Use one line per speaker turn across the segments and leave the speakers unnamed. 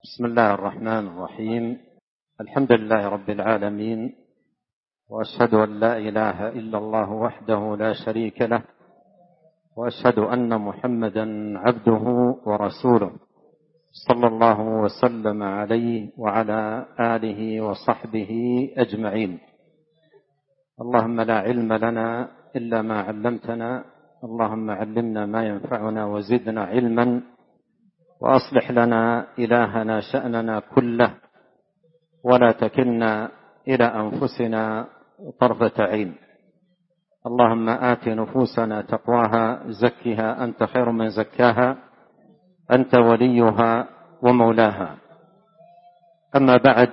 بسم الله الرحمن الرحيم. الحمد لله رب العالمين، وأشهد أن لا إله إلا الله وحده لا شريك له، وأشهد أن محمدا عبده ورسوله، صلى الله وسلم عليه وعلى آله وصحبه أجمعين. اللهم لا علم لنا إلا ما علمتنا، اللهم علمنا ما ينفعنا وزدنا علما، وأصلح لنا إلهنا شأننا كله، ولا تكلنا إلى أنفسنا طرفة عين. اللهم آت نفوسنا تقواها، زكها أنت خير من زكاها، أنت وليها ومولاها. أما بعد،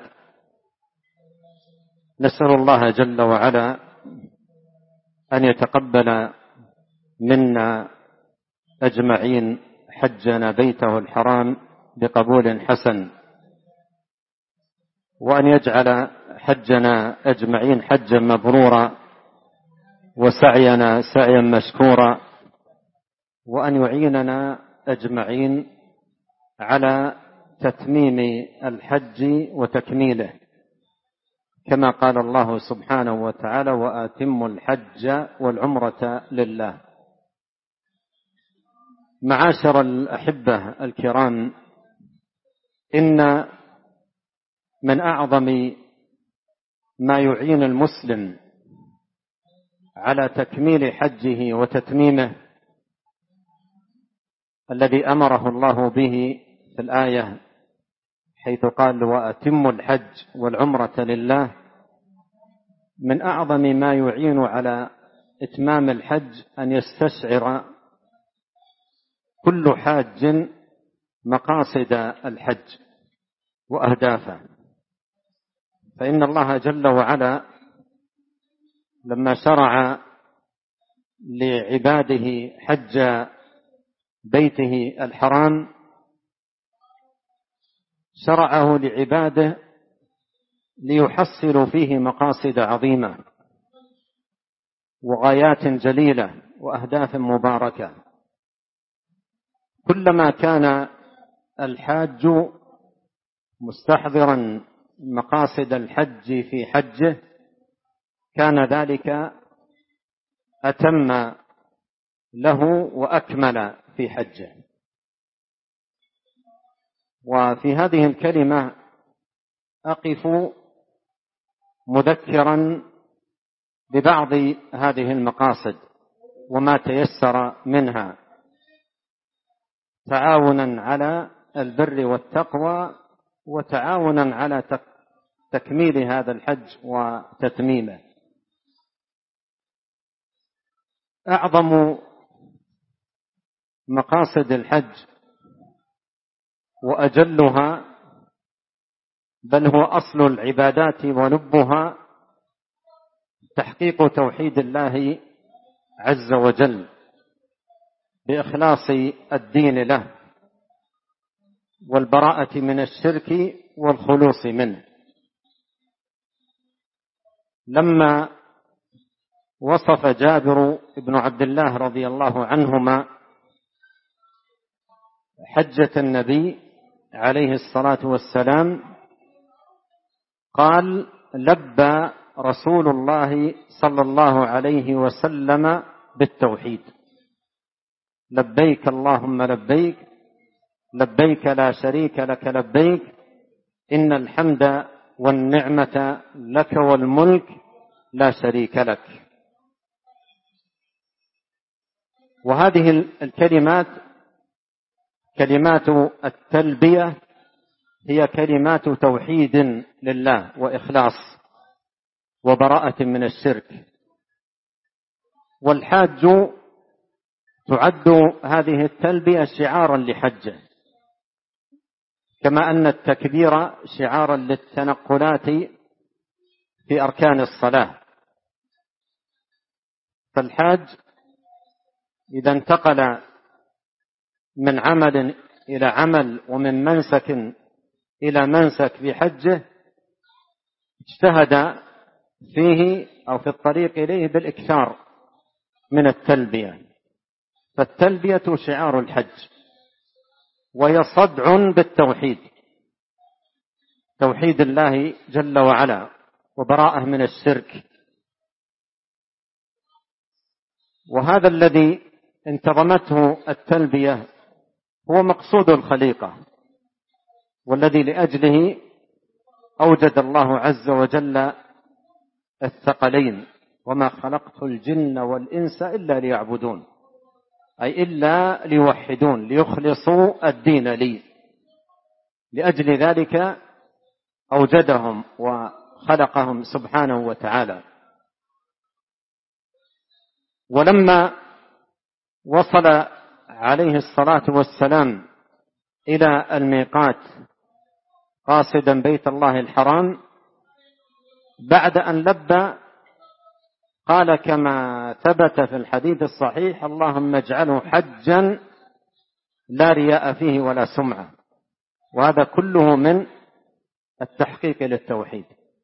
نسأل الله جل وعلا أن يتقبل منا أجمعين حجنا بيته الحرام بقبول حسن، وأن يجعل حجنا أجمعين حجا مبرورا، وسعينا سعيا مشكورا، وأن يعيننا أجمعين على تتميم الحج وتكميله، كما قال الله سبحانه وتعالى: وأتموا الحج والعمرة لله. معاشر الأحبة الكرام، إن من أعظم ما يعين المسلم على تكميل حجه وتتميمه الذي أمره الله به في الآية، حيث قال: وأتموا الحج والعمرة لله. من أعظم ما يعين على إتمام الحج أن يستشعر كل حاج مقاصد الحج وأهدافه، فإن الله جل وعلا لما شرع لعباده حج بيته الحرام شرعه لعباده ليحصلوا فيه مقاصد عظيمة وغايات جليلة وأهداف مباركة. كلما كان الحاج مستحضرا مقاصد الحج في حجه كان ذلك أتم له وأكمل في حجه. وفي هذه الكلمة أقف مذكرا ببعض هذه المقاصد وما تيسر منها، تعاونا على البر والتقوى، وتعاونا على تكميل هذا الحج وتتميمه. أعظم مقاصد الحج وأجلها، بل هو أصل العبادات ولبها، تحقيق توحيد الله عز وجل بإخلاص الدين له، والبراءة من الشرك والخلوص منه. لما وصف جابر بن عبد الله رضي الله عنهما حجة النبي عليه الصلاة والسلام قال: لبى رسول الله صلى الله عليه وسلم بالتوحيد: لبيك اللهم لبيك، لبيك لا شريك لك لبيك، إن الحمد والنعمة لك والملك لا شريك لك. وهذه الكلمات كلمات التلبية هي كلمات توحيد لله وإخلاص وبراءة من الشرك. والحاج تعد هذه التلبية شعارا لحجه، كما أن التكبير شعارا للتنقلات في أركان الصلاة. فالحاج إذا انتقل من عمل إلى عمل ومن منسك إلى منسك في حجه اجتهد فيه أو في الطريق إليه بالإكثار من التلبية. فالتلبية شعار الحج، وهي صدع بالتوحيد، توحيد الله جل وعلا وبراءة من الشرك. وهذا الذي انتظمته التلبية هو مقصود الخليقة، والذي لأجله أوجد الله عز وجل الثقلين: وما خلقت الجن والإنس إلا ليعبدون، أي إلا ليوحدون، ليخلصوا الدين لي. لأجل ذلك أوجدهم وخلقهم سبحانه وتعالى. ولما وصل عليه الصلاة والسلام إلى الميقات قاصدا بيت الله الحرام، بعد أن لبى قال كما ثبت في الحديث الصحيح: اللهم اجعله حجا لا رياء فيه ولا سمعة. وهذا كله من التحقيق للتوحيد.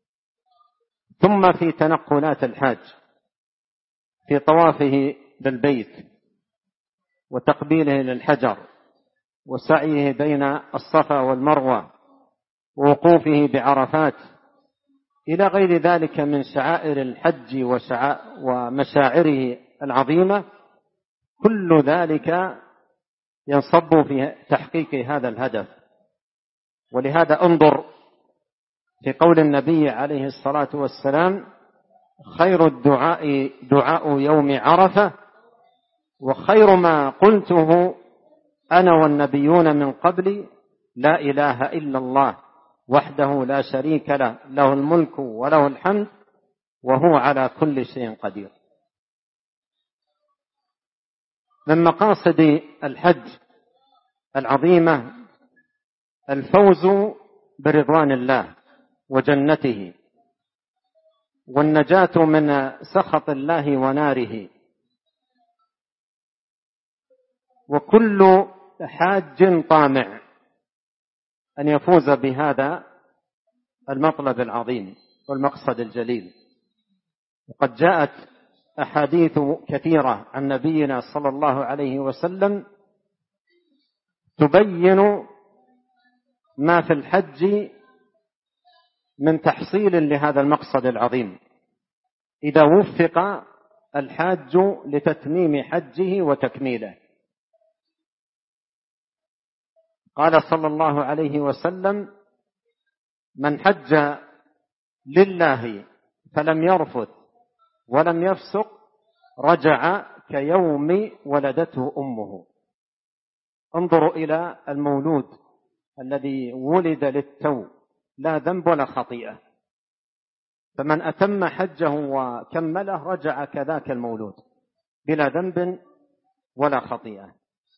ثم في تنقلات الحاج، في طوافه بالبيت وتقبيله للحجر وسعيه بين الصفا والمروة ووقوفه بعرفات إلى غير ذلك من شعائر الحج ومشاعره العظيمة، كل ذلك ينصب في تحقيق هذا الهدف. ولهذا انظر في قول النبي عليه الصلاة والسلام: خير الدعاء دعاء يوم عرفة، وخير ما قلته أنا والنبيون من قبلي لا إله إلا الله وحده لا شريك له، له الملك وله الحمد وهو على كل شيء قدير. من مقاصد الحج العظيمة الفوز برضوان الله وجنته، والنجاة من سخط الله وناره. وكل حاج طامع أن يفوز بهذا المطلب العظيم والمقصد الجليل. وقد جاءت أحاديث كثيرة عن نبينا صلى الله عليه وسلم تبين ما في الحج من تحصيل لهذا المقصد العظيم إذا وفق الحاج لتتميم حجه وتكميله. قال صلى الله عليه وسلم: من حج لله فلم يرفث ولم يفسق رجع كيوم ولدته أمه. انظروا إلى المولود الذي ولد للتو لا ذنب ولا خطيئة، فمن أتم حجه وكمله رجع كذاك المولود بلا ذنب ولا خطيئة.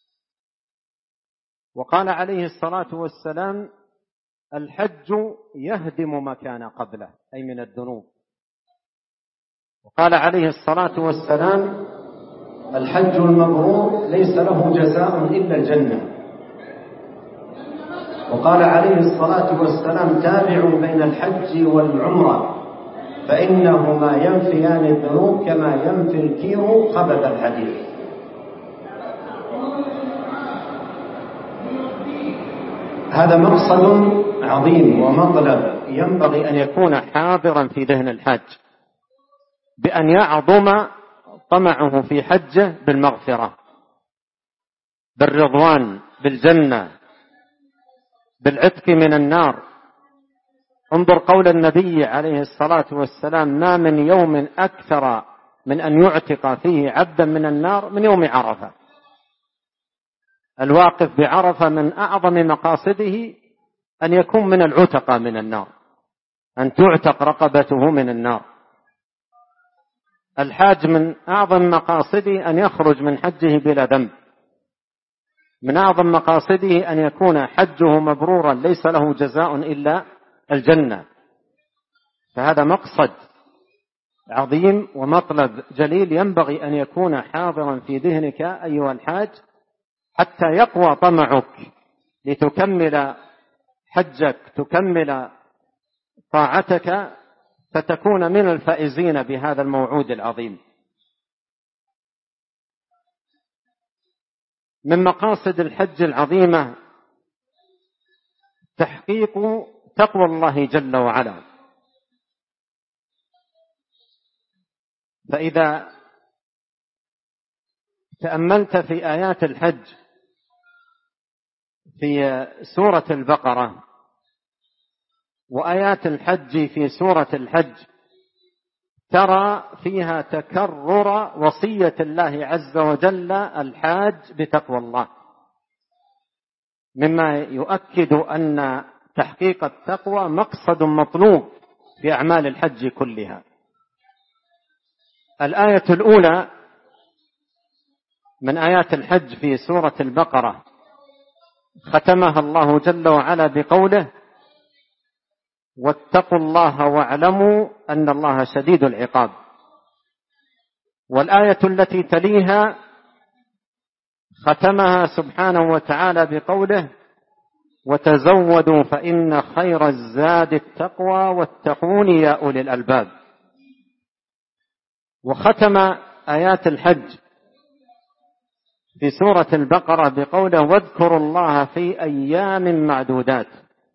وقال عليه الصلاة والسلام: الحج يهدم ما كان قبله، أي من الذنوب. وقال عليه الصلاة والسلام: الحج المبرور ليس له جزاء إلا الجنة. وقال عليه الصلاة والسلام: تابعوا بين الحج والعمرة فإنهما ينفيان الذنوب كما ينفي الكير خبث الحديد. هذا مقصد عظيم ومطلب ينبغي أن يكون حاضرا في ذهن الحاج، بأن يعظم طمعه في حجه بالمغفرة، بالرضوان، بالجنة، بالعتق من النار. انظر قول النبي عليه الصلاة والسلام: ما من يوم أكثر من أن يعتق فيه عبدا من النار من يوم عرفة. الواقف بعرفة من أعظم مقاصده أن يكون من العتقى من النار، أن تعتق رقبته من النار. الحاج من أعظم مقاصده أن يخرج من حجه بلا ذنب، من أعظم مقاصده أن يكون حجه مبرورا ليس له جزاء إلا الجنة. فهذا مقصد عظيم ومطلب جليل ينبغي أن يكون حاضرا في ذهنك أيها الحاج، حتى يقوى طمعك لتكمل حجك، تكمل طاعتك، فتكون من الفائزين بهذا الموعود العظيم. من مقاصد الحج العظيمة تحقيق تقوى الله جل وعلا. فإذا تأملت في آيات الحج في سورة البقرة وآيات الحج في سورة الحج ترى فيها تكرر وصية الله عز وجل الحاج بتقوى الله، مما يؤكد أن تحقيق التقوى مقصد مطلوب في أعمال الحج كلها. الآية الأولى من آيات الحج في سورة البقرة ختمها الله جل وعلا بقوله: واتقوا الله واعلموا أن الله شديد العقاب. والآية التي تليها ختمها سبحانه وتعالى بقوله: وتزودوا فإن خير الزاد التقوى واتقون يا أولي الألباب. وختم آيات الحج في سورة البقرة بقوله: واذكروا الله في أيام معدودات،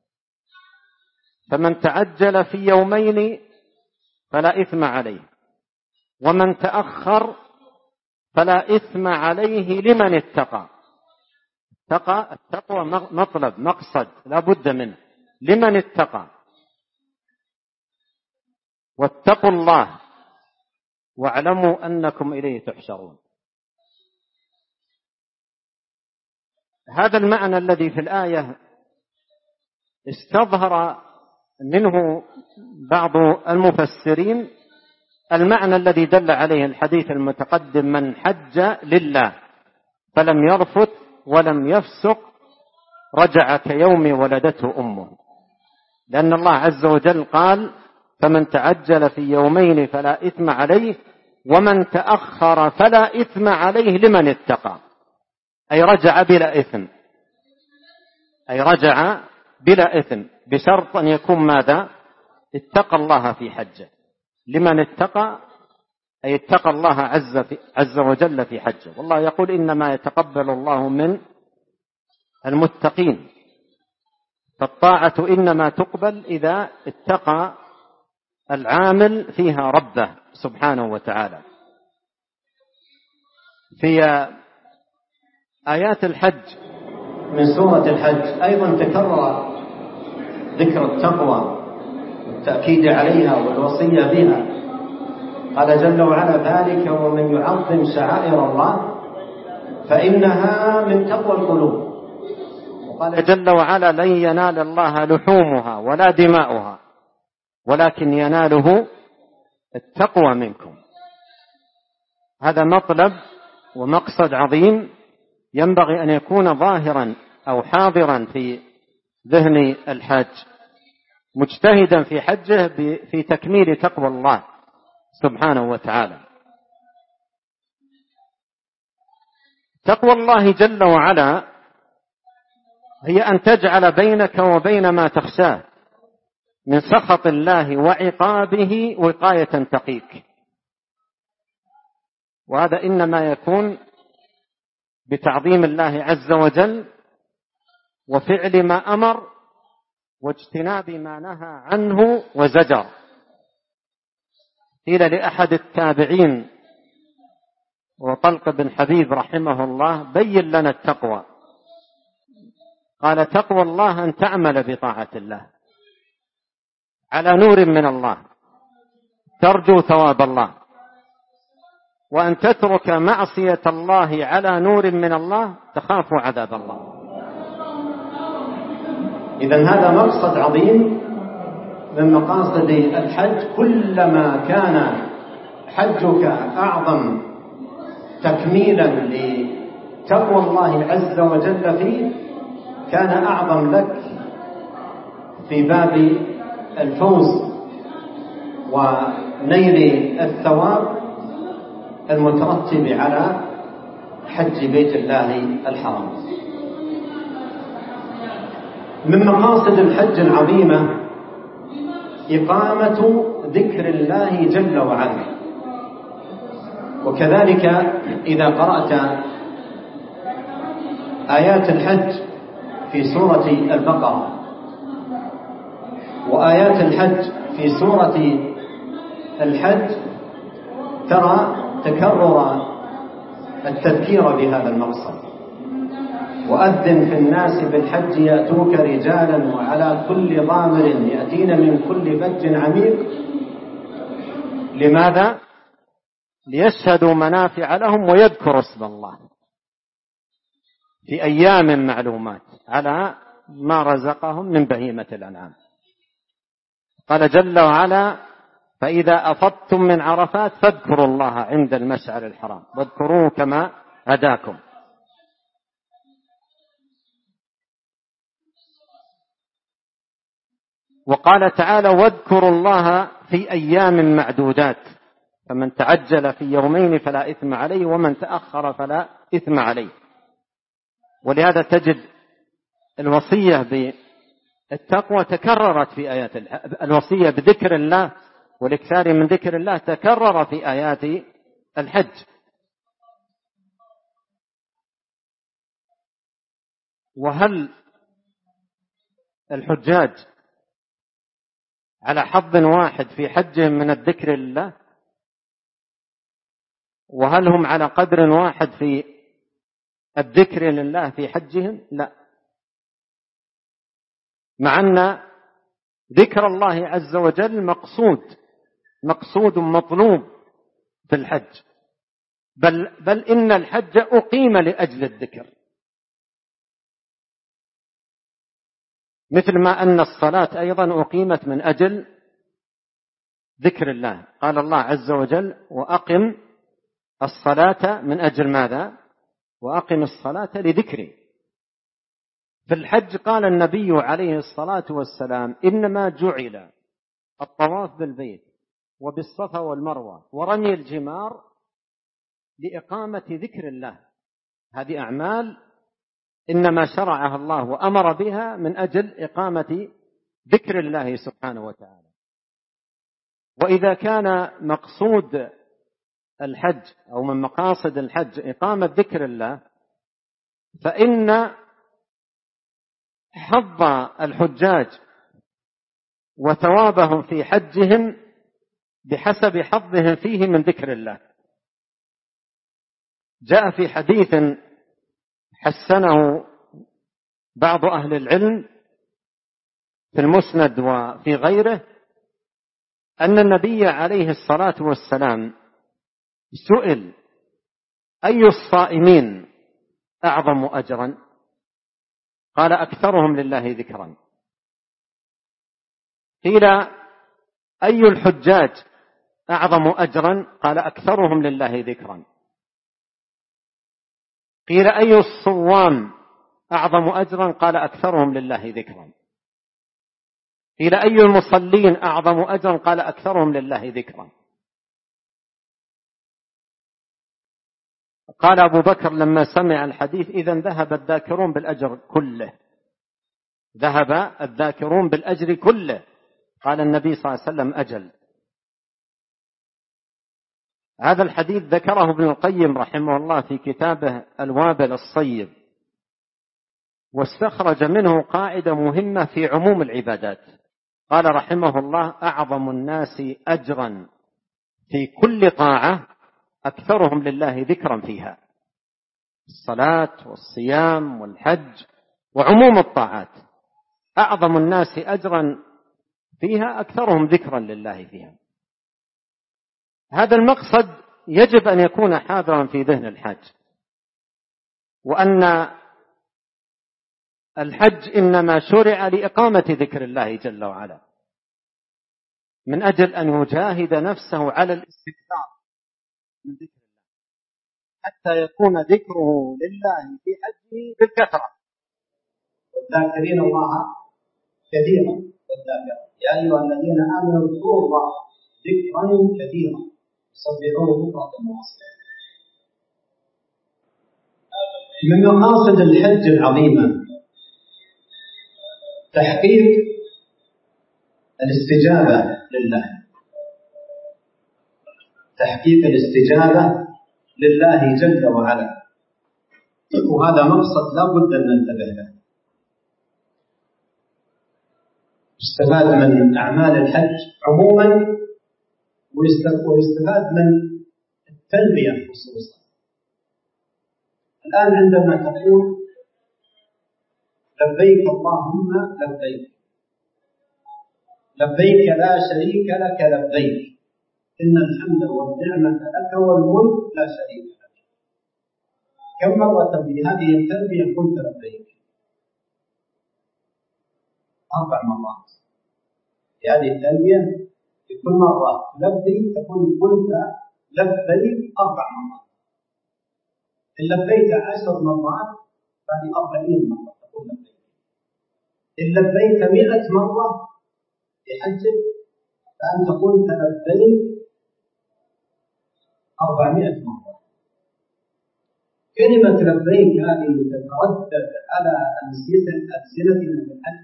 فمن تعجل في يومين فلا إثم عليه، ومن تأخر فلا إثم عليه لمن اتقى. التقوى مطلب مقصد لا بد منه لمن اتقى. واتقوا الله واعلموا أنكم إليه تحشرون. هذا المعنى الذي في الآية استظهر منه بعض المفسرين المعنى الذي دل عليه الحديث المتقدم: من حج لله فلم يرفث ولم يفسق رجع كيوم ولدته أمه. لأن الله عز وجل قال: فمن تعجل في يومين فلا إثم عليه ومن تأخر فلا إثم عليه لمن اتقى. أي رجع بلا إثم، أي رجع بلا إثم، بشرط أن يكون ماذا؟ اتقى الله في حجه. لمن اتقى أي اتقى الله عز وجل في حجه. والله يقول: إنما يتقبل الله من المتقين. فالطاعة إنما تقبل إذا اتقى العامل فيها ربه سبحانه وتعالى. في آيات الحج من سورة الحج أيضا تكرر ذكر التقوى والتأكيد عليها والوصية بها. قال جل وعلا: ذلك ومن يعظم شعائر الله فإنها من تقوى القلوب. وقال جل وعلا: لن ينال الله لحومها ولا دماؤها ولكن يناله التقوى منكم. هذا مطلب ومقصد عظيم ينبغي أن يكون ظاهرا أو حاضرا في ذهن الحاج، مجتهدا في حجه في تكميل تقوى الله سبحانه وتعالى. تقوى الله جل وعلا هي أن تجعل بينك وبين ما تخشاه من سخط الله وعقابه وقاية تقيك. وهذا إنما يكون بتعظيم الله عز وجل وفعل ما أمر واجتناب ما نهى عنه وزجر. قيل لأحد التابعين وطلق بن حبيب رحمه الله: بين لنا التقوى. قال: تقوى الله أن تعمل بطاعة الله على نور من الله ترجو ثواب الله، وأن تترك معصية الله على نور من الله تخاف عذاب الله. إذن هذا مقصد عظيم من مقاصد الحج. كلما كان حجك أعظم تكميلا لتقوى الله عز وجل فيه كان أعظم لك في باب الفوز ونيل الثواب المترتب على حج بيت الله الحرام. من مقاصد الحج العظيمة إقامة ذكر الله جل وعلا. وكذلك إذا قرأت آيات الحج في سورة البقرة وآيات الحج في سورة الحج ترى تكرر التذكير بهذا المقصد. وأذن في الناس بالحج يأتوك رجالا وعلى كل ضامر يأتين من كل فج عميق. لماذا؟ ليشهدوا منافع لهم ويذكروا اسم الله في أيام معلومات على ما رزقهم من بهيمة الأنعام. قال جل وعلا: فإذا أفضتم من عرفات فاذكروا الله عند المشعر الحرام واذكروه كما هداكم. وقال تعالى: واذكروا الله في أيام معدودات، فمن تعجل في يومين فلا إثم عليه ومن تأخر فلا إثم عليه. ولهذا تجد الوصية بالتقوى تكررت في آيات الوصية بذكر الله والإكثار من ذكر الله تكرر في آيات الحج. وهل الحجاج على حظ واحد في حجهم من الذكر لله؟ وهل هم على قدر واحد في الذكر لله في حجهم؟ لا، مع أن ذكر الله عز وجل مقصود مطلوب في الحج، بل إن الحج أقيم لأجل الذكر، مثل ما أن الصلاة أيضا أقيمت من أجل ذكر الله. قال الله عز وجل: وأقم الصلاة من أجل ماذا؟ وأقم الصلاة لذكري. في الحج قال النبي عليه الصلاة والسلام: إنما جعل الطواف بالبيت وبالصفا والمروة ورمي الجمار لإقامة ذكر الله. هذه أعمال إنما شرعها الله وأمر بها من أجل إقامة ذكر الله سبحانه وتعالى. وإذا كان مقصود الحج أو من مقاصد الحج إقامة ذكر الله، فإن حظ الحجاج وثوابهم في حجهم بحسب حظهم فيه من ذكر الله. جاء في حديث حسنه بعض أهل العلم في المسند وفي غيره أن النبي عليه الصلاة والسلام سئل: أي الصائمين أعظم أجرا؟ قال: أكثرهم لله ذكرا. قيل: أي الحجاج أعظم أجرا؟ قال: أكثرهم لله ذكرا. قيل: أي الصوام أعظم أجرا؟ قال: أكثرهم لله ذكرا. قيل: أي المصلين أعظم أجرا؟ قال: أكثرهم لله ذكرا. قال أبو بكر لما سمع الحديث: إذن ذهب الذاكرون بالأجر كله، ذهب الذاكرون بالأجر كله. قال النبي صلى الله عليه وسلم: أجل. هذا الحديث ذكره ابن القيم رحمه الله في كتابه الوابل الصيب، واستخرج منه قاعدة مهمة في عموم العبادات. قال رحمه الله: أعظم الناس أجرا في كل طاعة أكثرهم لله ذكرا فيها. الصلاة والصيام والحج وعموم الطاعات، أعظم الناس أجرا فيها أكثرهم ذكرا لله فيها. هذا المقصد يجب أن يكون حاضرا في ذهن الحاج، وأن الحج إنما شرع لإقامة ذكر الله جل وعلا، من أجل أن يجاهد نفسه على الاستكثار من ذكر الله حتى يكون ذكره لله في حجه بالكثرة. والذاكرين الله كثيرا والذاكرة يا أيها الذين آمنوا اذكروا الله ذكرا كثيرا سبحوه بكرة وأصيلا. من مقاصد الحج العظيمة تحقيق الاستجابة لله، تحقيق الاستجابة لله جل وعلا، وهذا مقصد لا بد أن ننتبه له.
يستفاد من أعمال الحج عموما، ويستفاد من التلبية خصوصا. الآن عندما تقول لبيك اللهم لبيك، لبيك لا شريك لك لبيك، إن الحمد والنعمة لك والملك لا شريك لك. كم مرة في هذه التلبية قلت لبيك؟ 4 مرات. في هذه التلبية في كل مرة لبي تكون قلت لبيك 4 مرات. إن لبيت 10 مرات فهذه 40 مرة تقول لبيك. إن لبيت 100 مرة في حجك فأنت قلت لبيك 400 مرة. كلمة لبيك هذه تتردد على ألسنتنا في الحج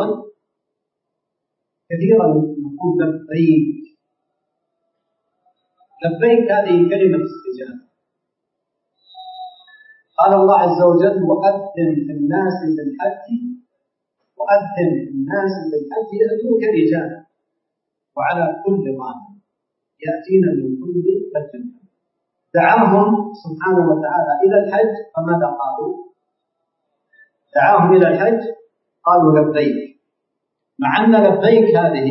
كثيرا نقول لبيك. لبيك هذه كلمة استجابة. قال الله عز وجل وأذن في الناس بالحج يأتوك رجالا وعلى كل ضامن يأتينا من كل فج. دعاهم سبحانه وتعالى إلى الحج، فماذا قالوا؟ دعاهم إلى الحج قالوا لبيك، مع أن لبيك هذه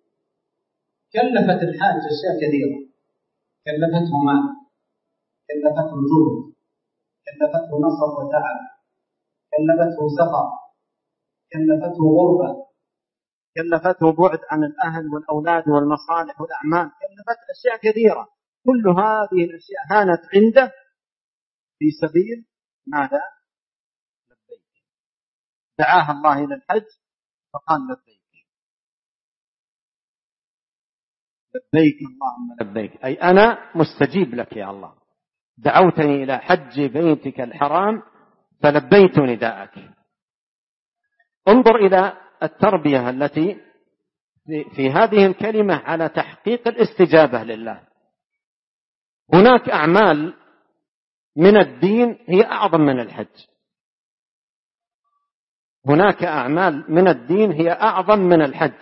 كلفت الحاج أشياء كثيرة، كلفته مال، كلفته جهد، كلفته نصب وتعب، كلفته سفر، كلفته غربة، كلفته بعد عن الأهل والأولاد والمصالح والأعمال، كلفته أشياء كثيرة. كل هذه الأشياء هانت عنده في سبيل ماذا؟ لبيك. دعاها الله إلى الحج فقال لبيك. لبيك اللهم لبيك، أي أنا مستجيب لك يا الله، دعوتني إلى حج بيتك الحرام فلبيت نداءك. انظر إلى التربية التي في هذه الكلمة على تحقيق الاستجابة لله. هناك أعمال من الدين هي أعظم من الحج. هناك أعمال من الدين هي أعظم من الحج.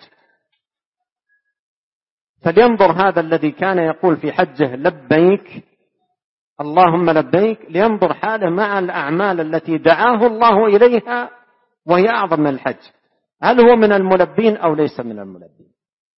فلينظر هذا الذي كان يقول في حجه لبيك اللهم لبيك، لينظر حاله مع الأعمال التي دعاه الله إليها وهي أعظم من الحج. هل هو من الملبين أو ليس من الملبين؟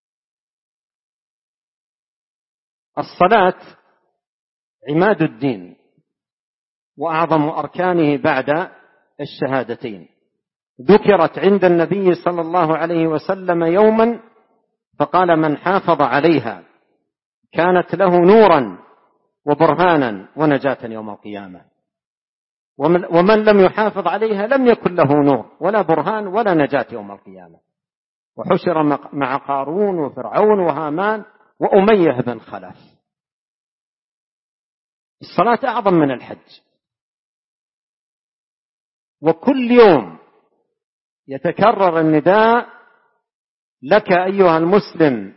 الصلاة عماد الدين وأعظم أركانه بعد الشهادتين. ذكرت عند النبي صلى الله عليه وسلم يوما فقال من حافظ عليها كانت له نورا وبرهانا ونجاة يوم القيامة، ومن لم يحافظ عليها لم يكن له نور ولا برهان ولا نجاة يوم القيامة. وحشر مع قارون وفرعون وهامان وأمية بن خلف. الصلاة أعظم من الحج. وكل يوم يتكرر النداء لك أيها المسلم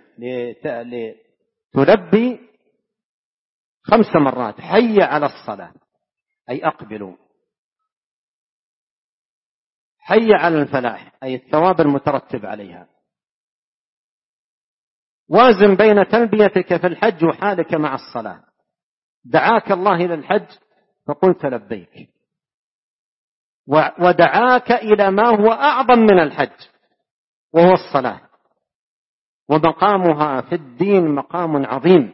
لتلبي 5 مرات حي على الصلاة، أي أقبلوا، حي على الفلاح، أي الثواب المترتب عليها. وازن بين تلبيتك في الحج وحالك مع الصلاة. دعاك الله إلى الحج فقلت لبيك، ودعاك إلى ما هو أعظم من الحج وهو الصلاة، ومقامها في الدين مقام عظيم.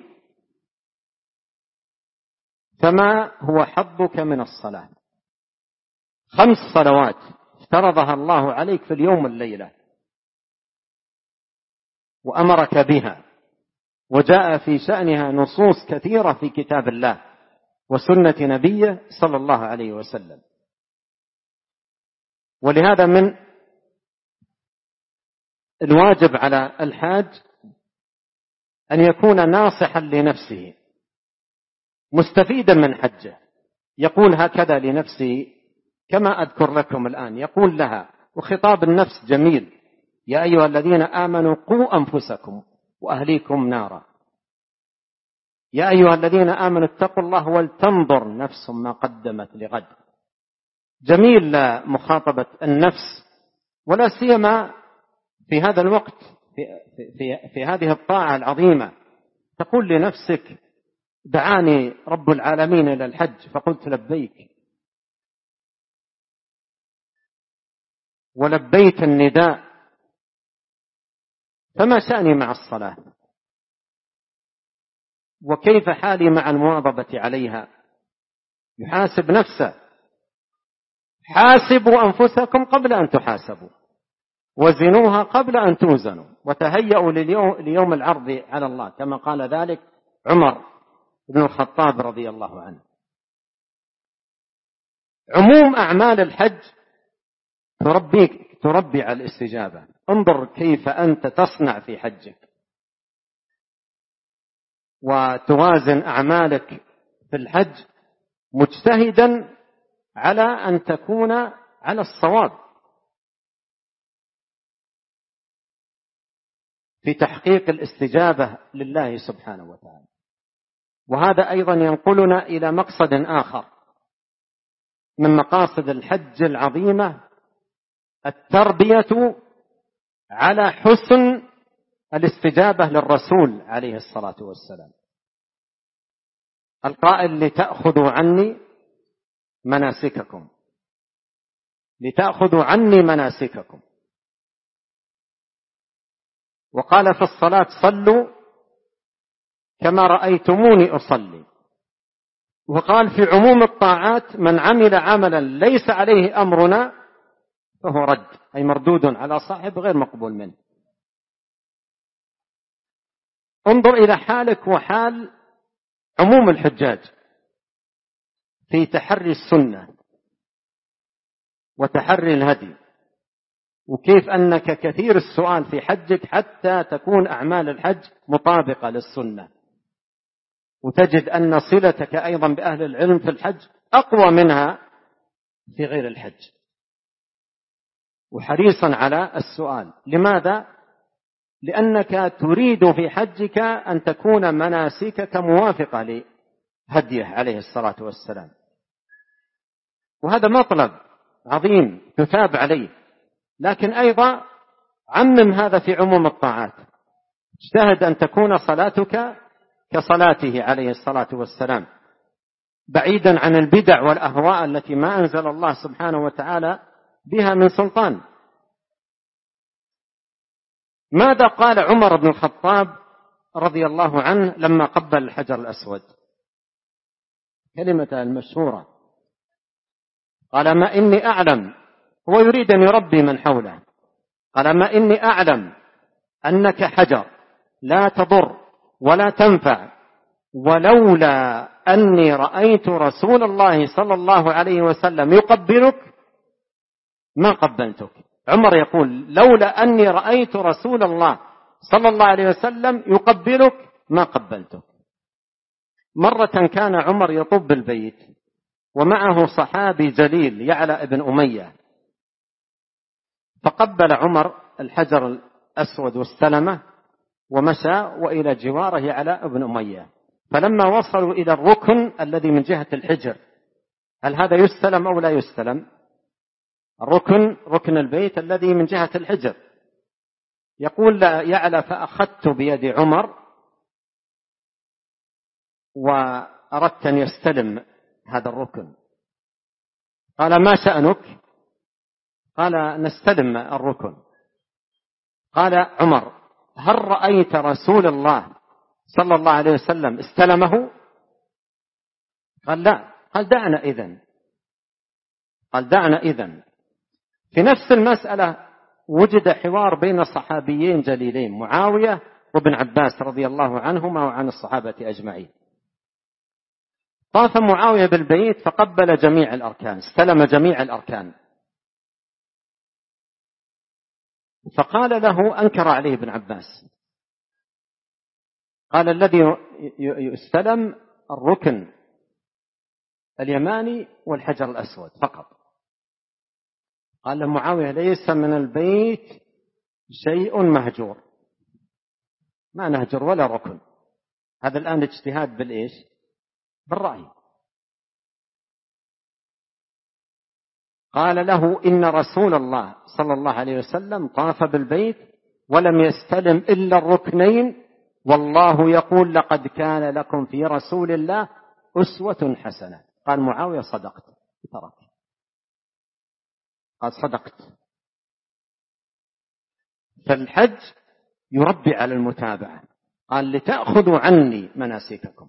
فما هو حظك من الصلاة؟ 5 صلوات افترضها الله عليك في اليوم والليلة وأمرك بها، وجاء في شأنها نصوص كثيرة في كتاب الله وسنة نبيه صلى الله عليه وسلم. ولهذا من الواجب على الحاج أن يكون ناصحا لنفسه مستفيدا من حجه، يقول هكذا لنفسه كما أذكر لكم الآن، يقول لها، وخطاب النفس جميل: يا أيها الذين آمنوا قوا أنفسكم وأهليكم نارا، يا أيها الذين آمنوا اتقوا الله ولتنظر نفس ما قدمت لغد. جميل مخاطبة النفس، ولا سيما في هذا الوقت في هذه الطاعة العظيمة تقول لنفسك دعاني رب العالمين إلى الحج فقلت لبيك، ولبيت النداء، فما شأني مع الصلاة؟ وكيف حالي مع المواظبة عليها؟ يحاسب نفسه. حاسبوا أنفسكم قبل أن تحاسبوا، وزنوها قبل أن توزنوا، وتهيئوا ليوم العرض على الله، كما قال ذلك عمر بن الخطاب رضي الله عنه. عموم أعمال الحج تربي على الاستجابة. انظر كيف أنت تصنع في حجك، وتوازن أعمالك في الحج مجتهدا على أن تكون على الصواب في تحقيق الاستجابة لله سبحانه وتعالى. وهذا أيضا ينقلنا إلى مقصد آخر من مقاصد الحج العظيمة، التربية على حسن الاستجابة للرسول عليه الصلاة والسلام، القائل لتأخذوا عني مناسككم، لتأخذوا عني مناسككم. وقال في الصلاة صلوا كما رأيتموني أصلي. وقال في عموم الطاعات من عمل عملا ليس عليه أمرنا فهو رد، أي مردود على صاحب غير مقبول منه. انظر إلى حالك وحال عموم الحجاج في تحري السنة وتحري الهدي، وكيف أنك كثير السؤال في حجك حتى تكون أعمال الحج مطابقة للسنة، وتجد أن صلتك أيضا بأهل العلم في الحج أقوى منها في غير الحج، وحريصا على السؤال. لماذا؟ لأنك تريد في حجك أن تكون مناسكك موافقة لهديه عليه الصلاة والسلام، وهذا مطلب عظيم تثاب عليه. لكن أيضا عمم هذا في عموم الطاعات، اجتهد أن تكون صلاتك كصلاته عليه الصلاة والسلام، بعيدا عن البدع والأهواء التي ما أنزل الله سبحانه وتعالى بها من سلطان. ماذا قال عمر بن الخطاب رضي الله عنه لما قبل الحجر الأسود؟ كلمة المشهورة، قال ما إني أعلم، هو يريد أن يربي من حوله، قال ما إني أعلم أنك حجر لا تضر ولا تنفع، ولولا أني رأيت رسول الله صلى الله عليه وسلم يقبلك ما قبلتك. عمر يقول لولا أني رأيت رسول الله صلى الله عليه وسلم يقبلك ما قبلتك. مرة كان عمر يطوف بالبيت ومعه صحابي جليل يعلى بن أمية، فقبل عمر الحجر الأسود واستلمه ومشى وإلى جواره يعلى بن أمية. فلما وصلوا إلى الركن الذي من جهة الحجر، هل هذا يستلم أو لا يستلم؟ الركن ركن البيت الذي من جهة الحجر. يقول يعلى فأخذت بيد عمر وأردت أن يستلم هذا الركن. قال ما شأنك؟ قال نستلم الركن. قال عمر هل رأيت رسول الله صلى الله عليه وسلم استلمه؟ قال لا. قال دعنا إذن. قال دعنا إذن. في نفس المسألة وجد حوار بين صحابيين جليلين، معاوية وابن عباس رضي الله عنهما وعن الصحابة أجمعين. طاف معاوية بالبيت فقبل جميع الأركان، استلم جميع الأركان، فقال له أنكر عليه ابن عباس، قال الذي يستلم الركن اليماني والحجر الأسود فقط. قال معاوية ليس من البيت شيء مهجور، ما نهجر ولا ركن. هذا الآن اجتهاد بالإيش؟ بالرأي. قال له إن رسول الله صلى الله عليه وسلم طاف بالبيت
ولم يستلم إلا الركنين، والله يقول لقد كان لكم في رسول الله أسوة حسنة. قال معاوية صدقت، ترك، قال صدقت. فالحج يربي على المتابعة، قال لتأخذوا عني مناسككم.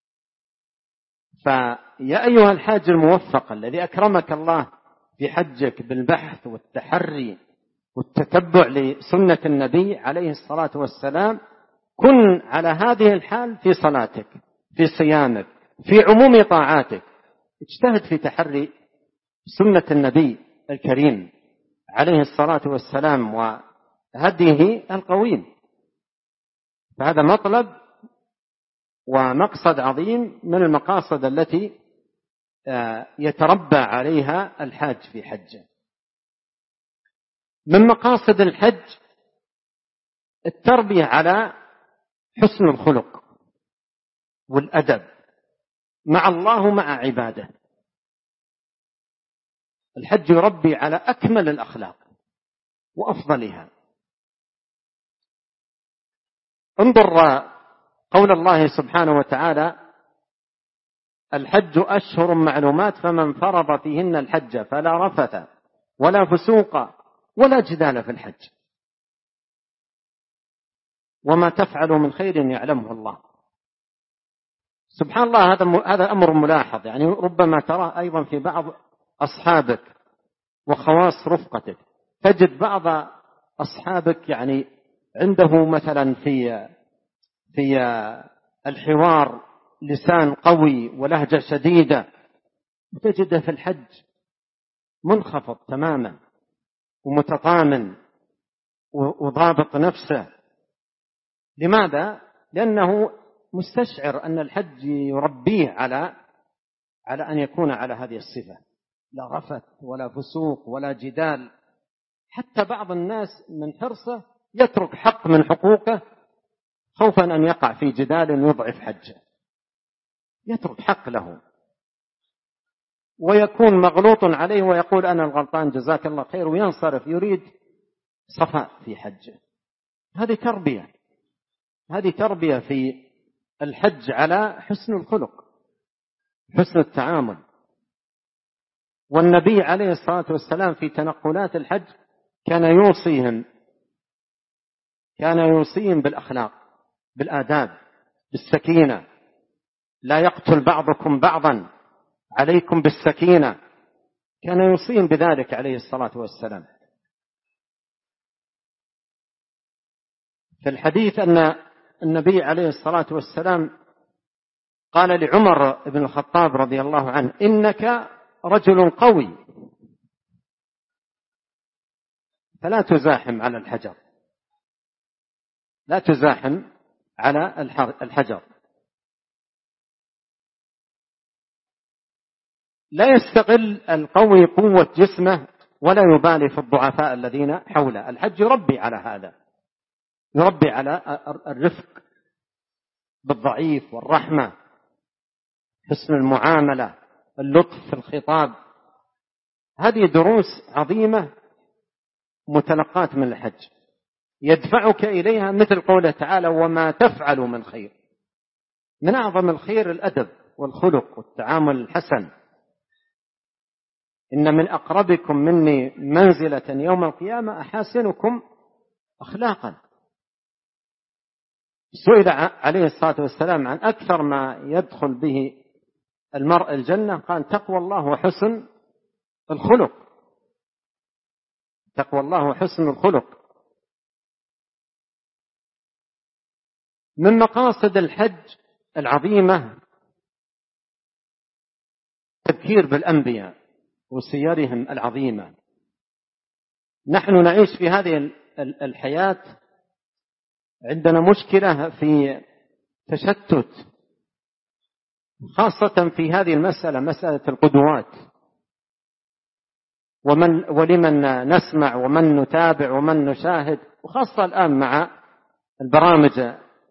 فيا أيها الحاج الموفق الذي أكرمك الله في حجك بالبحث والتحري والتتبع لسنة النبي عليه الصلاة والسلام، كن على هذه الحال في صلاتك، في صيامك، في عموم طاعاتك. اجتهد في تحري سنة النبي الكريم عليه الصلاة والسلام وهديه القويم. فهذا مطلب ومقصد عظيم من المقاصد التي يتربى عليها الحاج في حجه. من مقاصد الحج التربية على حسن الخلق والأدب مع الله ومع عباده. الحج يربي على أكمل الأخلاق وأفضلها. انظر قول الله سبحانه وتعالى: الحج أشهر معلومات فمن فرض فيهن الحج فلا رفث ولا فسوق ولا جدال في الحج، وما تفعلوا من خير يعلمه الله. سبحان الله، هذا أمر ملاحظ. يعني ربما ترى أيضا في بعض أصحابك وخواص رفقتك، تجد بعض أصحابك يعني عنده مثلا في الحوار لسان قوي ولهجة شديدة، وتجده في الحج منخفض تماما ومتطامن وضابط نفسه. لماذا؟ لأنه مستشعر أن الحج يربيه على أن يكون على هذه الصفة، لا رفث ولا فسوق ولا جدال. حتى بعض الناس من حرصه يترك حق من حقوقه خوفا أن يقع في جدال يضعف حجه، يترك حق له ويكون مغلوط عليه ويقول أنا الغلطان جزاك الله خير وينصرف، يريد صفاء في حجه. هذه تربية في الحج على حسن الخلق، حسن التعامل. والنبي عليه الصلاة والسلام في تنقلات الحج كان يوصيهم بالأخلاق، بالآداب، بالسكينة. لا يقتل بعضكم بعضا، عليكم بالسكينة. كان يوصيهم بذلك عليه الصلاة والسلام. في الحديث أن النبي عليه الصلاة والسلام قال لعمر بن الخطاب رضي الله عنه: إنك رجل قوي فلا تزاحم على الحجر، لا تزاحم على الحجر. لا يستغل القوي قوة جسمه ولا يبالي في الضعفاء الذين حوله. الحج يربي على هذا، يربي على الرفق بالضعيف والرحمة، حسن المعاملة، اللطف في الخطاب. هذه دروس عظيمة متلقات من الحج يدفعك إليها، مثل قوله تعالى: وما تفعلوا من خير. من أعظم الخير الأدب والخلق والتعامل الحسن. إن من أقربكم مني منزلة يوم القيامة أحاسنكم أخلاقا. سئل عليه الصلاة والسلام عن أكثر ما يدخل به المرء الجنة، قال: تقوى الله وحسن الخلق. تقوى الله وحسن الخلق. من مقاصد الحج العظيمة التذكير بالأنبياء وسيرهم العظيمة. نحن نعيش في هذه الحياة عندنا مشكلة في تشتت، خاصة في هذه المسألة، مسألة القدوات، ولمن نسمع ومن نتابع ومن نشاهد، وخاصة الآن مع البرامج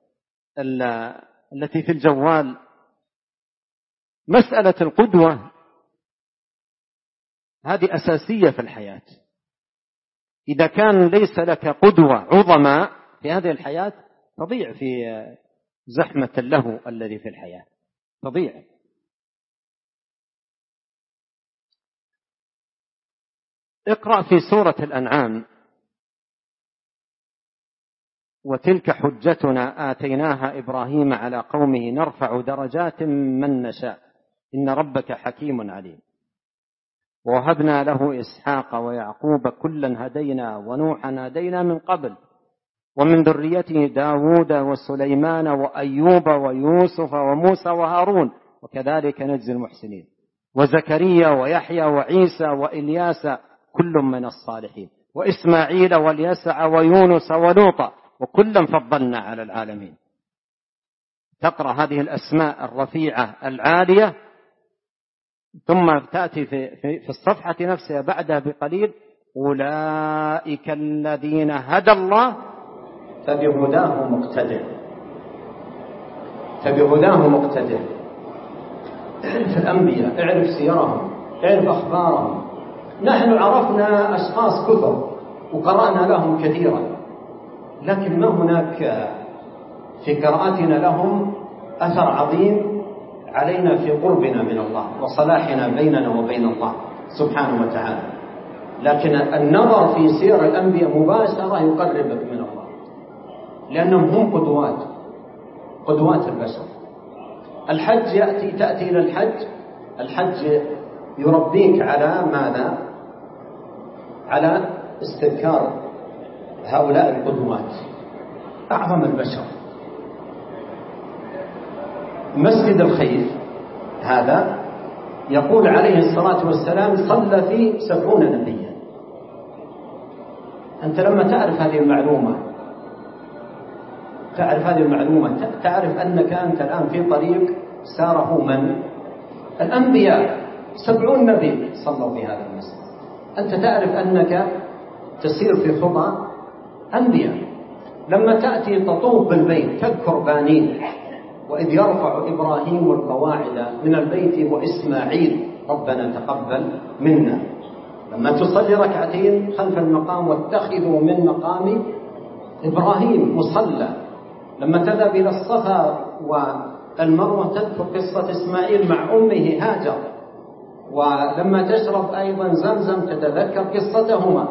التي في الجوال. مسألة القدوة هذه أساسية في الحياة.
إذا كان ليس لك قدوة عظمى في هذه الحياة تضيع في زحمة اللهو الذي في الحياة، تضيع. اقرأ في سورة الأنعام: وتلك حجتنا آتيناها إبراهيم على قومه نرفع درجات من نشاء إن ربك حكيم عليم. ووهبنا له إسحاق ويعقوب كلا هدينا ونوحا هدينا من قبل ومن ذريته داود وسليمان وأيوب ويوسف وموسى وهارون وكذلك نجزي المحسنين وزكريا ويحيى وعيسى وإلياس كل من الصالحين وإسماعيل واليسع ويونس ولوطا وكلا فضلنا على العالمين. تقرأ هذه الأسماء الرفيعة العالية، ثم تأتي في الصفحة نفسها بعدها بقليل: أولئك الذين هدى الله فبهداه مقتدر. فبهداه مقتدر. اعرف الأنبياء، اعرف سيرهم، اعرف أخبارهم. نحن عرفنا أشخاص كثر وقرأنا لهم كثيرا، لكن ما هناك في قراءتنا لهم أثر عظيم علينا في قربنا من الله وصلاحنا بيننا وبين الله سبحانه وتعالى. لكن النظر في سير الأنبياء مباشرة يقربك من الله، لأنهم هم قدوات البشر. الحج تأتي إلى الحج يربيك على ماذا؟ على استذكار هؤلاء القدوات أعظم البشر. مسجد الخيف هذا يقول عليه الصلاة والسلام صلى فيه 70 نبيا. أنت لما تعرف هذه المعلومة تعرف أنك أنت الآن في طريق ساره من؟ الأنبياء. 70 نبي صلوا في هذا المسجد. أنت تعرف أنك تسير في خطى أنبياء. لما تأتي تطوف بالبيت تذكر بانين: وإذ يرفع إبراهيم القواعد من البيت وإسماعيل ربنا تقبل منا. لما تصلي ركعتين خلف المقام واتخذوا من مقام إبراهيم مصلى. لما تذهب إلى الصفا والمروة تذكر قصة إسماعيل مع أمه هاجر. ولما تشرب أيضا زمزم تتذكر قصتهما.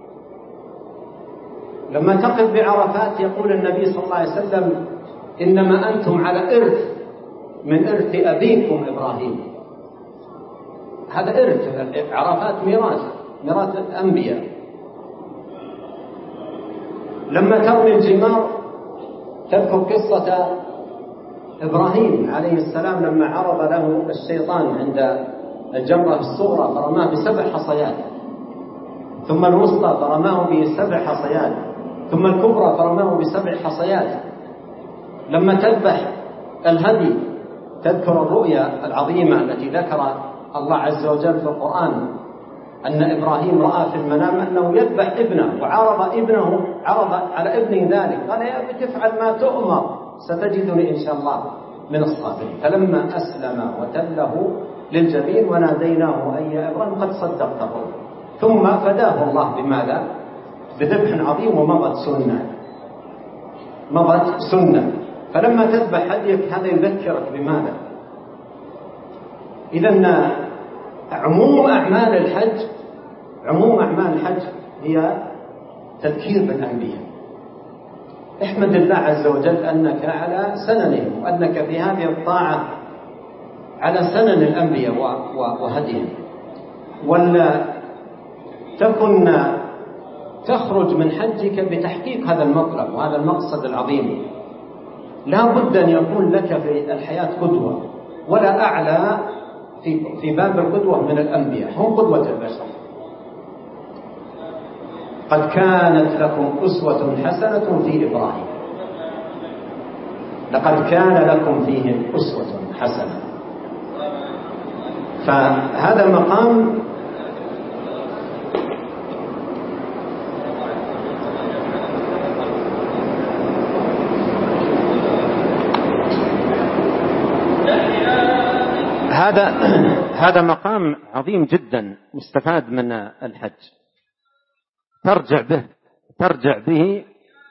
لما تقف بعرفات يقول النبي صلى الله عليه وسلم: إنما أنتم على إرث من إرث أبيكم إبراهيم. هذا إرث. عرفات ميراث الأنبياء. لما ترمي الجمار تذكر قصة إبراهيم عليه السلام لما عرض له الشيطان عند الجمرة الصغرى فرماه ب7 حصيات، ثم الوسطى فرماه ب7 حصيات، ثم الكبرى فرماه ب7 حصيات. لما تذبح الهدي تذكر الرؤيا العظيمة التي ذكر الله عز وجل في القرآن أن إبراهيم رأى في المنام أنه يذبح ابنه، وعرض على ابنه ذلك، قال: يا أبي تفعل ما تؤمر ستجدني إن شاء الله من الصابرين. فلما أسلم وتله للجبين وناديناه أي يا إبراهيم قد صدقت الرؤيا. ثم فداه الله بماذا؟ بذبح عظيم. ومضت سنة. فلما تذبح هديك هذا يذكرك بماذا؟ إذن عموم أعمال الحج هي تذكير بالأنبياء. احمد الله عز وجل أنك على سننهم، وأنك في هذه الطاعة على سنن الأنبياء وهديهم. ولا تكن تخرج من حجك بتحقيق هذا المطلب وهذا المقصد العظيم. لا بد أن يكون لك في الحياة قدوة، ولا أعلى في باب القدوة من الأنبياء، هم قدوة البشر. قد كانت لكم أسوة حسنة في إبراهيم. لقد كان لكم فيهم أسوة حسنة. فهذا المقام هذا مقام عظيم جدا مستفاد من الحج.
ترجع به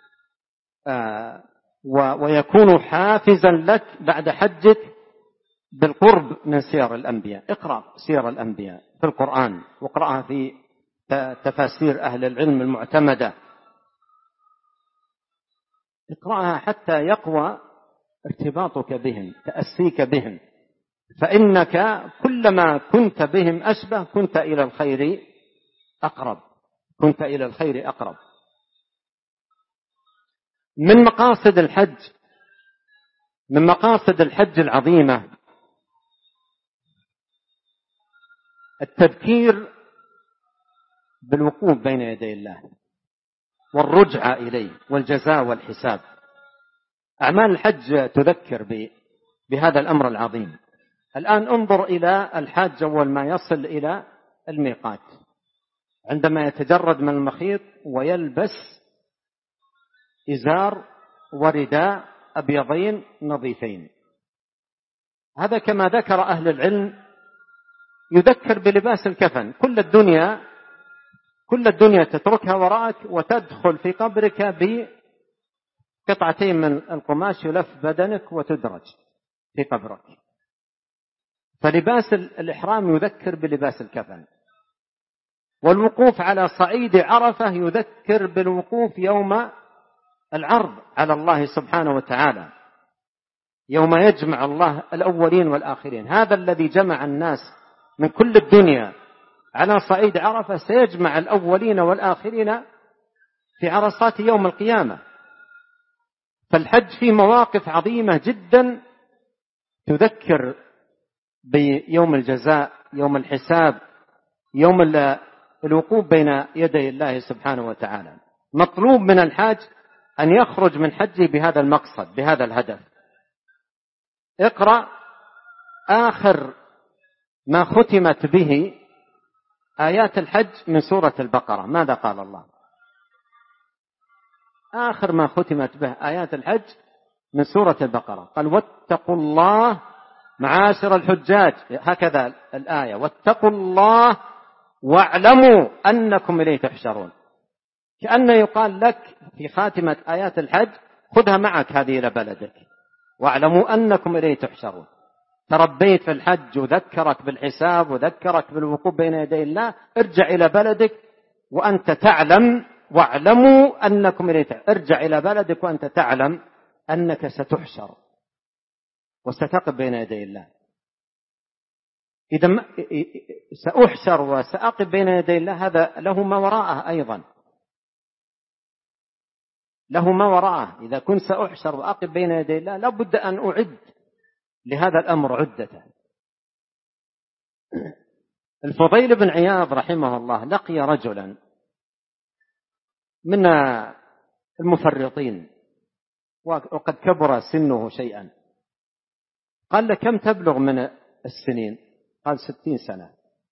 ويكون حافزا لك بعد حجك بالقرب من سير الأنبياء. اقرأ سير الأنبياء في القرآن، واقرأها في تفاسير أهل العلم المعتمدة، اقرأها حتى يقوى ارتباطك بهم، تأسيك بهم، فإنك كلما كنت بهم أشبه كنت إلى الخير أقرب. من مقاصد الحج العظيمة التذكير بالوقوف بين يدي الله والرجعة إليه والجزاء والحساب. أعمال الحج تذكر بهذا الأمر العظيم. الآن انظر إلى الحاج أول ما يصل إلى الميقات، عندما يتجرد من المخيط ويلبس إزار ورداء أبيضين نظيفين، هذا كما ذكر أهل العلم يذكر بلباس الكفن. كل الدنيا تتركها وراءك وتدخل في قبرك بقطعتين من القماش يلف بدنك وتدرج في قبرك. فلباس الإحرام يذكر بلباس الكفن. والوقوف على صعيد عرفة يذكر بالوقوف يوم العرض على الله سبحانه وتعالى، يوم يجمع الله الأولين والآخرين. هذا الذي جمع الناس من كل الدنيا على صعيد عرفة سيجمع الأولين والآخرين في عرصات يوم القيامة. فالحج في مواقف عظيمة جدا تذكر بيوم الجزاء، يوم الحساب، يوم الوقوف بين يدي الله سبحانه وتعالى. مطلوب من الحاج أن يخرج من حجه بهذا المقصد، بهذا الهدف. اقرأ آخر ما ختمت به آيات الحج من سورة البقرة. ماذا قال الله؟ آخر ما ختمت به آيات الحج من سورة البقرة قال: واتقوا الله معاشر الحجاج. هكذا الآية: واتقوا الله واعلموا أنكم إليه تحشرون. كأنه يقال لك في خاتمة آيات الحج: خذها معك هذه إلى بلدك، واعلموا أنكم إليه تحشرون. تربيت في الحج وذكرك بالحساب وذكرك بالوقوف بين يدي الله، ارجع إلى بلدك وأنت تعلم، واعلموا أنكم إليه تحشرون. ارجع إلى بلدك وأنت تعلم أنك ستحشر وستقف بين يدي الله. إذا سأحشر وسأقف بين يدي الله، هذا له ما وراءه أيضا، له ما وراءه. إذا كنت سأحشر وأقف بين يدي الله لابد أن أعد لهذا الأمر عدة. الفضيل بن عياض رحمه الله لقي رجلا من المفرطين وقد كبر سنه شيئا. قال له: كم تبلغ من السنين؟ قال: 60 سنة.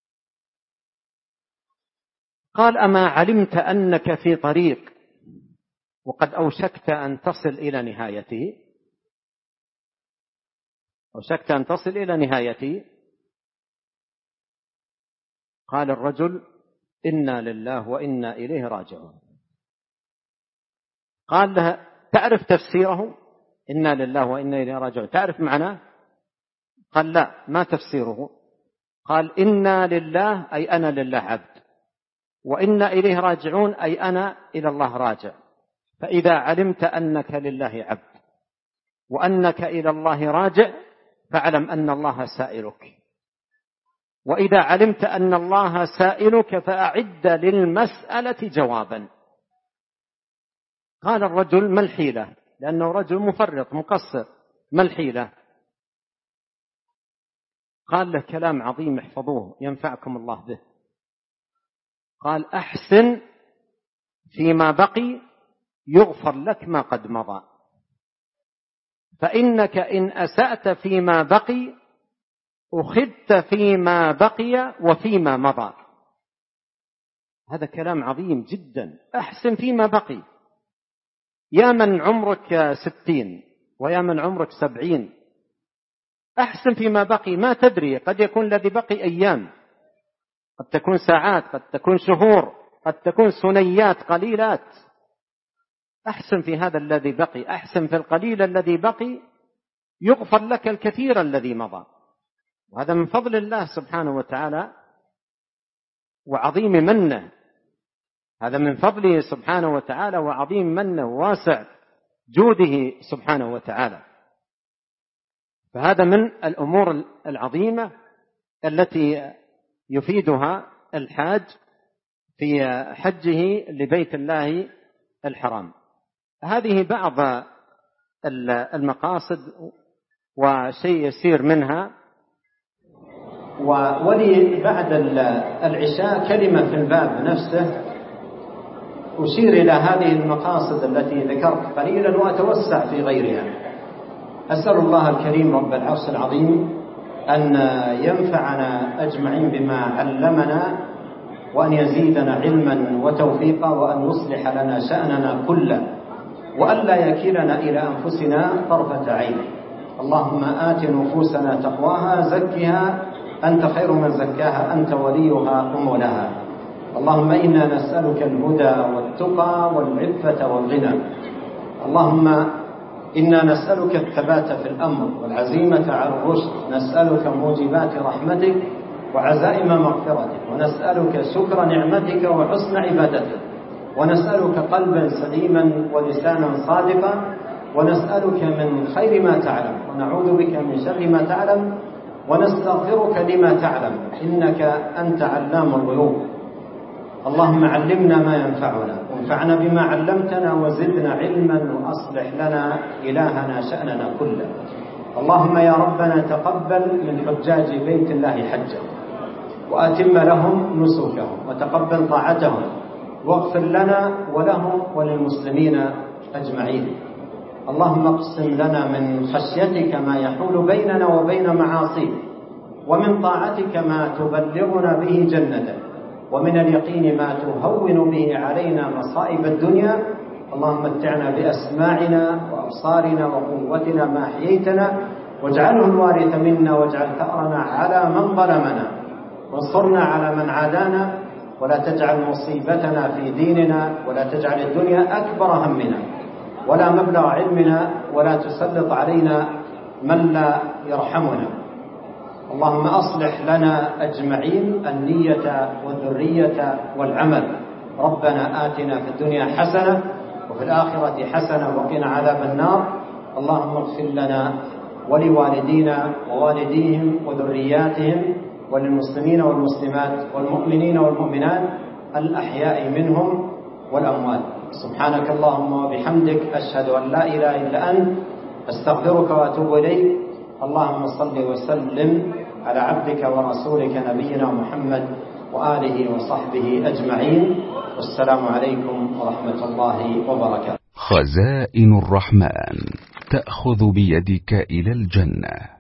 قال: أما علمت أنك في طريق وقد أوشكت أن تصل إلى نهايته؟ أوشكت أن تصل إلى نهايته؟ قال الرجل: إنا لله وإنا إليه راجعون. قال له: تعرف تفسيره؟ إنا لله وإنا إليه راجعون تعرف معناه؟ قال: لا، ما تفسيره؟ قال: إنا لله أي أنا لله عبد، وإنا إليه راجعون أي أنا إلى الله راجع. فإذا علمت أنك لله عبد وأنك إلى الله راجع فاعلم أن الله سائلك، وإذا علمت أن الله سائلك فأعد للمسألة جوابا. قال الرجل: ما الحيلة؟ لأنه رجل مفرط مقصر، ما الحيلة؟ قال له كلام عظيم احفظوه ينفعكم الله به. قال: أحسن فيما بقي يغفر لك ما قد مضى، فإنك إن أسأت فيما بقي أخذت فيما بقي وفيما مضى. هذا كلام عظيم جدا. أحسن فيما بقي، يا من عمرك 60 ويا من عمرك 70، أحسن فيما بقي. ما تدري، قد يكون الذي بقي أيام، قد تكون ساعات، قد تكون شهور، قد تكون سنيات قليلات. أحسن في هذا الذي بقي، أحسن في القليل الذي بقي، يغفر لك الكثير الذي مضى. وهذا من فضل الله سبحانه وتعالى وعظيم منه، هذا من فضله سبحانه وتعالى وعظيم منه وواسع جوده سبحانه وتعالى. فهذا من الأمور العظيمة التي يفيدها الحاج في حجه لبيت الله الحرام. هذه بعض المقاصد وشيء يسير منها. ولي بعد العشاء كلمة في الباب نفسه أشير إلى هذه المقاصد التي ذكرت قليلا وأتوسع في غيرها. أسأل الله الكريم رب العرش العظيم أن ينفعنا أجمعين بما علمنا، وأن يزيدنا علما وتوفيقا، وأن يصلح لنا شأننا كله، وأن لا يكلنا إلى أنفسنا طرفة عين. اللهم آت نفوسنا تقواها، زكها أنت خير من زكاها، أنت وليها ومولاها. اللهم إنا نسألك الهدى والتقى والعفة والغنى. اللهم إنا نسألك الثبات في الأمر والعزيمة على الرشد. نسألك موجبات رحمتك وعزائم مغفرتك، ونسألك شكر نعمتك وحسن عبادتك، ونسألك قلبا سليما ولسانا صادقا، ونسألك من خير ما تعلم، ونعوذ بك من شر ما تعلم، ونستغفرك لما تعلم، إنك أنت علام الغيوب. اللهم علمنا ما ينفعنا، وانفعنا بما علمتنا، وزدنا علما، وأصلح لنا إلهنا شأننا كله. اللهم يا ربنا تقبل من حجاج بيت الله حجه، وأتم لهم نسكهم، وتقبل طاعتهم، واغفر لنا ولهم وللمسلمين أجمعين. اللهم اقسم لنا من خشيتك ما يحول بيننا وبين معاصيك، ومن طاعتك ما تبلغنا به جنتك، ومن اليقين ما تهون به علينا مصائب الدنيا. اللهم متعنا بأسماعنا وأبصارنا وقوتنا ما أحييتنا، واجعله الوارث منا، واجعل ثأرنا على من ظلمنا، وانصرنا على من عادانا، ولا تجعل مصيبتنا في ديننا، ولا تجعل الدنيا أكبر همنا ولا مبلغ علمنا، ولا تسلط علينا من لا يرحمنا. اللهم أصلح لنا أجمعين النية والذرية والعمل. ربنا آتنا في الدنيا حسنة وفي الآخرة حسنة وقنا عذاب النار. اللهم اغفر لنا ولوالدينا ووالديهم وذرياتهم، وللمسلمين والمسلمات والمؤمنين والمؤمنات الأحياء منهم والأموات. سبحانك اللهم وبحمدك، أشهد أن لا إله إلا أنت، أستغفرك وأتوب إليك. اللهم صل وسلم على عبدك ورسولك نبينا محمد وآله وصحبه أجمعين، والسلام عليكم ورحمة الله وبركاته.
خزائن الرحمن تأخذ بيدك إلى الجنة.